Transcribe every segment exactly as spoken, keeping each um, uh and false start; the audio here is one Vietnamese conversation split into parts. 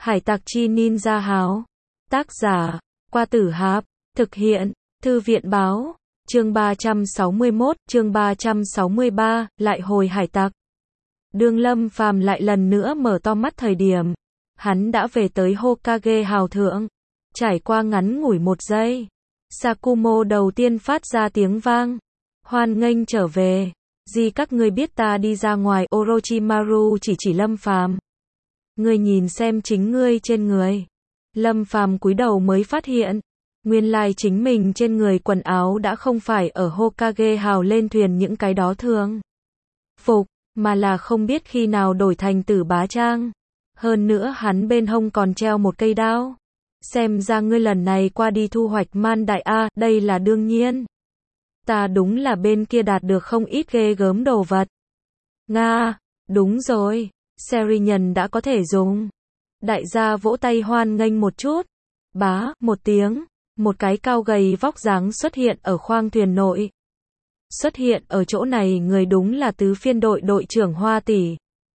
Hải tặc chi ninja háo. Tác giả, Qua Tử Hạp. Thực hiện, Thư viện báo. Chương ba trăm sáu mươi mốt, chương ba trăm sáu mươi ba, lại hồi hải tặc. Đương Lâm Phàm lại lần nữa mở to mắt thời điểm, hắn đã về tới Hokage hào thượng. Trải qua ngắn ngủi một giây, Sakumo đầu tiên phát ra tiếng vang. Hoan nghênh trở về. Gì các ngươi biết ta đi ra ngoài. Orochimaru chỉ chỉ Lâm Phàm. Ngươi nhìn xem chính ngươi trên người. Lâm Phàm cúi đầu mới phát hiện, nguyên lai chính mình trên người quần áo đã không phải ở Hokage hào lên thuyền những cái đó thường phục, mà là không biết khi nào đổi thành Tử Bá trang. Hơn nữa hắn bên hông còn treo một cây đao. Xem ra ngươi lần này qua đi thu hoạch man đại a, đây là đương nhiên. Ta đúng là bên kia đạt được không ít ghê gớm đồ vật. Nga, đúng rồi, Serinhân đã có thể dùng. Đại gia vỗ tay hoan nghênh một chút. Bá, một tiếng, một cái cao gầy vóc dáng xuất hiện ở khoang thuyền nội. Xuất hiện ở chỗ này người đúng là tứ phiên đội đội trưởng Hoa Tỷ.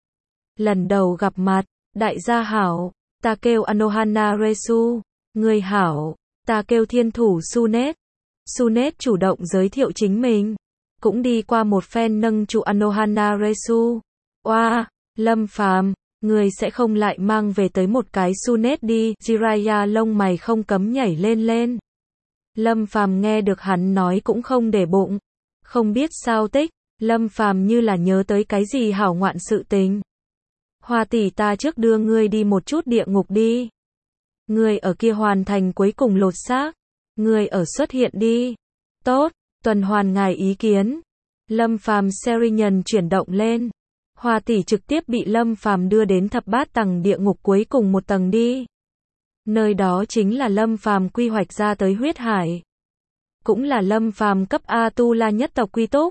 Lần đầu gặp mặt, đại gia hảo, ta kêu Anohana Resu. Người hảo, ta kêu thiên thủ Sunet. Sunet chủ động giới thiệu chính mình, cũng đi qua một phen nâng trụ Anohana Resu. Oa, Lâm Phàm, người sẽ không lại mang về tới một cái Sunet đi. Jiraiya lông mày không cấm nhảy lên lên. Lâm Phàm nghe được hắn nói cũng không để bụng. Không biết sao tích, Lâm Phàm như là nhớ tới cái gì hảo ngoạn sự tình. Hoa tỷ, ta trước đưa ngươi đi một chút địa ngục đi. Ngươi ở kia hoàn thành cuối cùng lột xác. Ngươi ở xuất hiện đi. Tốt, tuần hoàn ngài ý kiến. Lâm Phàm Serinhân chuyển động lên. Hoa tỷ trực tiếp bị Lâm Phàm đưa đến thập bát tầng địa ngục cuối cùng một tầng đi. Nơi đó chính là Lâm Phàm quy hoạch ra tới huyết hải. Cũng là Lâm Phàm cấp A Tu La nhất tộc quy túc.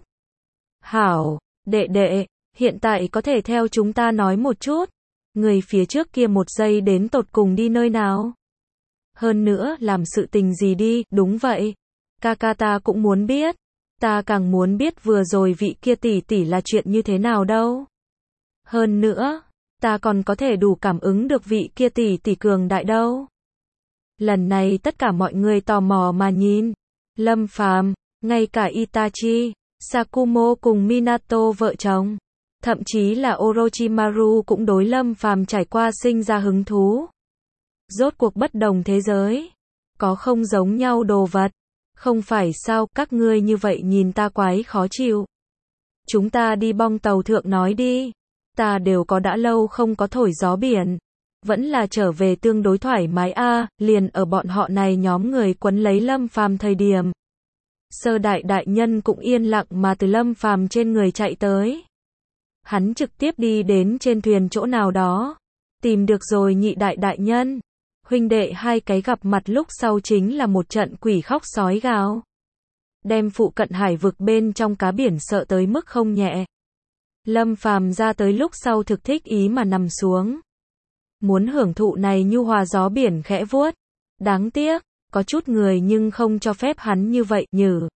Hảo, đệ đệ, hiện tại có thể theo chúng ta nói một chút. Người phía trước kia một giây đến tột cùng đi nơi nào? Hơn nữa, làm sự tình gì đi? Đúng vậy. Kaka ta cũng muốn biết. Ta càng muốn biết vừa rồi vị kia tỷ tỷ là chuyện như thế nào đâu. Hơn nữa, ta còn có thể đủ cảm ứng được vị kia tỷ tỷ cường đại đâu. Lần này tất cả mọi người tò mò mà nhìn. Lâm Phàm, ngay cả Itachi, Sakumo cùng Minato vợ chồng, thậm chí là Orochimaru cũng đối Lâm Phàm trải qua sinh ra hứng thú. Rốt cuộc bất đồng thế giới, có không giống nhau đồ vật. Không phải sao, các ngươi như vậy nhìn ta quái khó chịu. Chúng ta đi bong tàu thượng nói đi. Ta đều có đã lâu không có thổi gió biển. Vẫn là trở về tương đối thoải mái a. À, liền ở bọn họ này nhóm người quấn lấy Lâm Phàm thời điểm. Sơ đại đại nhân cũng yên lặng mà từ Lâm Phàm trên người chạy tới. Hắn trực tiếp đi đến trên thuyền chỗ nào đó. Tìm được rồi nhị đại đại nhân. Huynh đệ hai cái gặp mặt lúc sau chính là một trận quỷ khóc sói gào. Đem phụ cận hải vực bên trong cá biển sợ tới mức không nhẹ. Lâm Phàm ra tới lúc sau thực thích ý mà nằm xuống. Muốn hưởng thụ này nhu hòa gió biển khẽ vuốt. Đáng tiếc, có chút người nhưng không cho phép hắn như vậy nhử.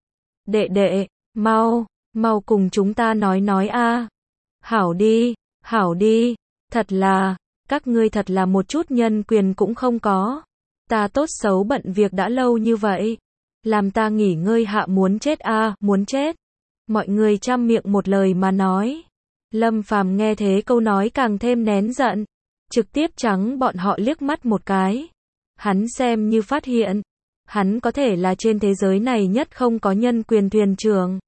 Đệ đệ, mau, mau cùng chúng ta nói nói a. À. Hảo đi, hảo đi, thật là, các ngươi thật là một chút nhân quyền cũng không có. Ta tốt xấu bận việc đã lâu như vậy. Làm ta nghỉ ngơi hạ muốn chết a, à, muốn chết. Mọi người trăm miệng một lời mà nói. Lâm Phàm nghe thế câu nói càng thêm nén giận. Trực tiếp trắng bọn họ liếc mắt một cái. Hắn xem như phát hiện. Hắn có thể là trên thế giới này nhất không có nhân quyền thuyền trưởng.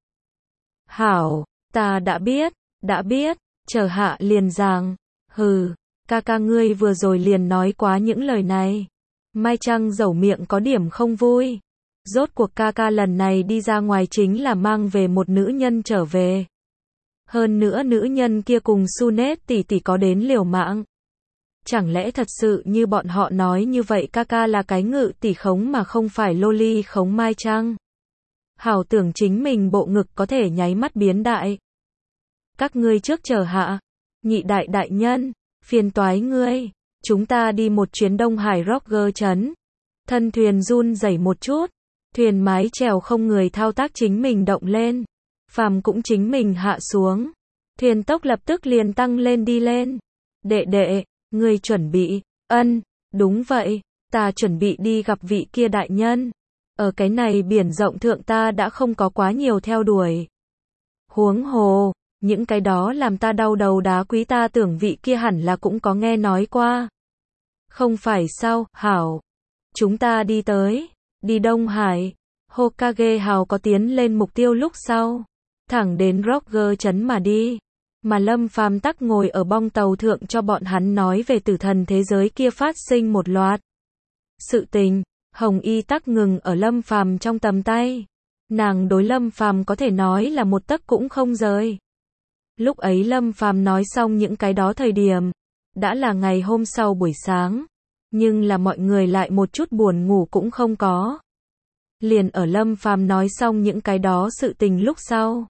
Hảo, ta đã biết, đã biết, chờ hạ liền giảng. Hừ, ca ca ngươi vừa rồi liền nói quá những lời này. Mai Trăng dẩu miệng có điểm không vui. Rốt cuộc ca ca lần này đi ra ngoài chính là mang về một nữ nhân trở về. Hơn nữa nữ nhân kia cùng Sunet tỷ tỷ có đến liều mạng. Chẳng lẽ thật sự như bọn họ nói như vậy ca ca là cái ngự tỷ khống mà không phải loli khống Mai Trăng? Hảo tưởng chính mình bộ ngực có thể nháy mắt biến đại. Các ngươi trước chờ hạ. Nhị đại đại nhân, phiền toái ngươi. Chúng ta đi một chuyến Đông Hải Roger trấn. Thân thuyền run rẩy một chút. Thuyền mái chèo không người thao tác chính mình động lên. Phàm cũng chính mình hạ xuống. Thuyền tốc lập tức liền tăng lên đi lên. Đệ đệ, ngươi chuẩn bị. Ân, đúng vậy, ta chuẩn bị đi gặp vị kia đại nhân. Ở cái này biển rộng thượng ta đã không có quá nhiều theo đuổi. Huống hồ, những cái đó làm ta đau đầu đá quý ta tưởng vị kia hẳn là cũng có nghe nói qua. Không phải sao, hảo. Chúng ta đi tới, đi Đông Hải. Hokage Hào có tiến lên mục tiêu lúc sau, thẳng đến Roger trấn mà đi. Mà Lâm Phàm tắc ngồi ở bong tàu thượng cho bọn hắn nói về tử thần thế giới kia phát sinh một loạt sự tình. Hồng Y tắc ngừng ở Lâm Phàm trong tầm tay. Nàng đối Lâm Phàm có thể nói là một tấc cũng không rời. Lúc ấy Lâm Phàm nói xong những cái đó thời điểm, đã là ngày hôm sau buổi sáng, nhưng là mọi người lại một chút buồn ngủ cũng không có. Liền ở Lâm Phàm nói xong những cái đó sự tình lúc sau,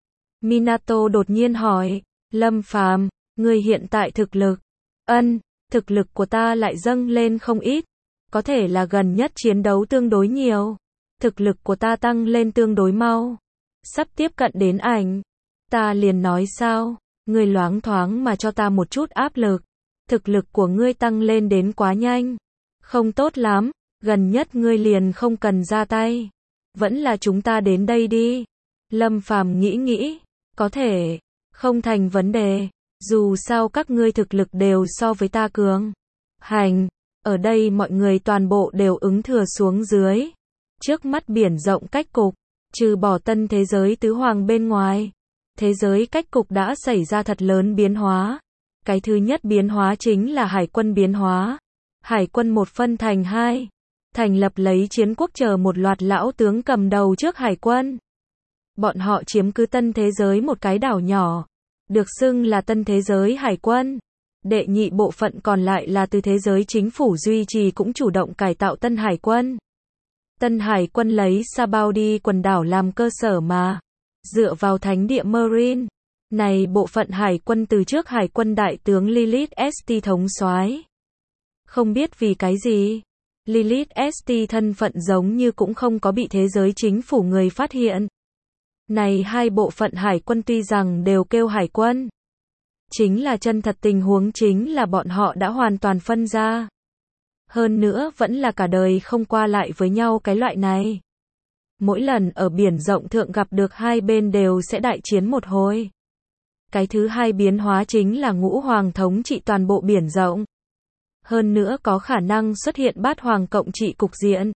Minato đột nhiên hỏi, Lâm Phàm, ngươi hiện tại thực lực? Ân, thực lực của ta lại dâng lên không ít, có thể là gần nhất chiến đấu tương đối nhiều, thực lực của ta tăng lên tương đối mau, sắp tiếp cận đến ảnh. Ta liền nói sao, ngươi loáng thoáng mà cho ta một chút áp lực, thực lực của ngươi tăng lên đến quá nhanh, không tốt lắm, gần nhất ngươi liền không cần ra tay, vẫn là chúng ta đến đây đi. Lâm Phàm nghĩ nghĩ, có thể, không thành vấn đề, dù sao các ngươi thực lực đều so với ta cường. Hành, ở đây mọi người toàn bộ đều ứng thừa xuống dưới. Trước mắt biển rộng cách cục, trừ bỏ tân thế giới tứ hoàng bên ngoài, thế giới cách cục đã xảy ra thật lớn biến hóa. Cái thứ nhất biến hóa chính là hải quân biến hóa. Hải quân một phân thành hai, thành lập lấy chiến quốc chờ một loạt lão tướng cầm đầu trước hải quân. Bọn họ chiếm cứ tân thế giới một cái đảo nhỏ, được xưng là tân thế giới hải quân. Đệ nhị bộ phận còn lại là từ thế giới chính phủ duy trì cũng chủ động cải tạo tân hải quân. Tân hải quân lấy Sabaudi quần đảo làm cơ sở mà, dựa vào thánh địa Marine. Này bộ phận hải quân từ trước hải quân đại tướng Lilith ét tê thống soái. Không biết vì cái gì, Lilith ét tê thân phận giống như cũng không có bị thế giới chính phủ người phát hiện. Này hai bộ phận hải quân tuy rằng đều kêu hải quân, chính là chân thật tình huống chính là bọn họ đã hoàn toàn phân ra. Hơn nữa vẫn là cả đời không qua lại với nhau cái loại này. Mỗi lần ở biển rộng thượng gặp được hai bên đều sẽ đại chiến một hồi. Cái thứ hai biến hóa chính là ngũ hoàng thống trị toàn bộ biển rộng. Hơn nữa có khả năng xuất hiện bát hoàng cộng trị cục diện.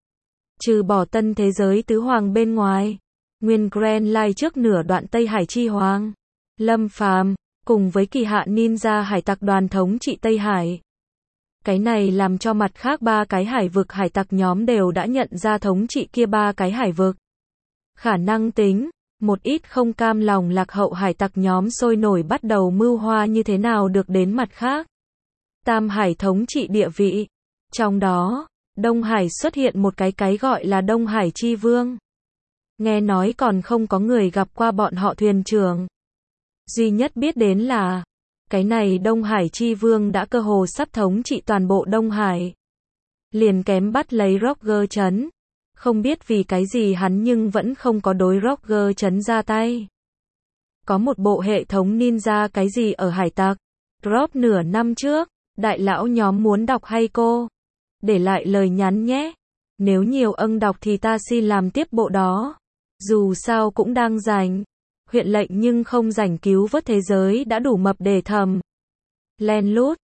Trừ bỏ tân thế giới tứ hoàng bên ngoài, nguyên Grand Line trước nửa đoạn Tây Hải chi hoàng, Lâm Phàm cùng với kỳ hạ ninja hải tặc đoàn thống trị Tây Hải. Cái này làm cho mặt khác ba cái hải vực hải tặc nhóm đều đã nhận ra thống trị kia ba cái hải vực. Khả năng tính, một ít không cam lòng lạc hậu hải tặc nhóm sôi nổi bắt đầu mưu hoa như thế nào được đến mặt khác. Tam Hải thống trị địa vị. Trong đó, Đông Hải xuất hiện một cái cái gọi là Đông Hải Chi Vương. Nghe nói còn không có người gặp qua bọn họ thuyền trưởng. Duy nhất biết đến là, cái này Đông Hải Chi Vương đã cơ hồ sắp thống trị toàn bộ Đông Hải. Liền kém bắt lấy Roger trấn. Không biết vì cái gì hắn nhưng vẫn không có đối Roger trấn ra tay. Có một bộ hệ thống ninja cái gì ở hải tặc. Drop nửa năm trước, đại lão nhóm muốn đọc hay cô? Để lại lời nhắn nhé. Nếu nhiều ân đọc thì ta xin làm tiếp bộ đó. Dù sao cũng đang rảnh. Huyện lệnh nhưng không rảnh cứu vớt thế giới đã đủ mập để thầm. Len lút,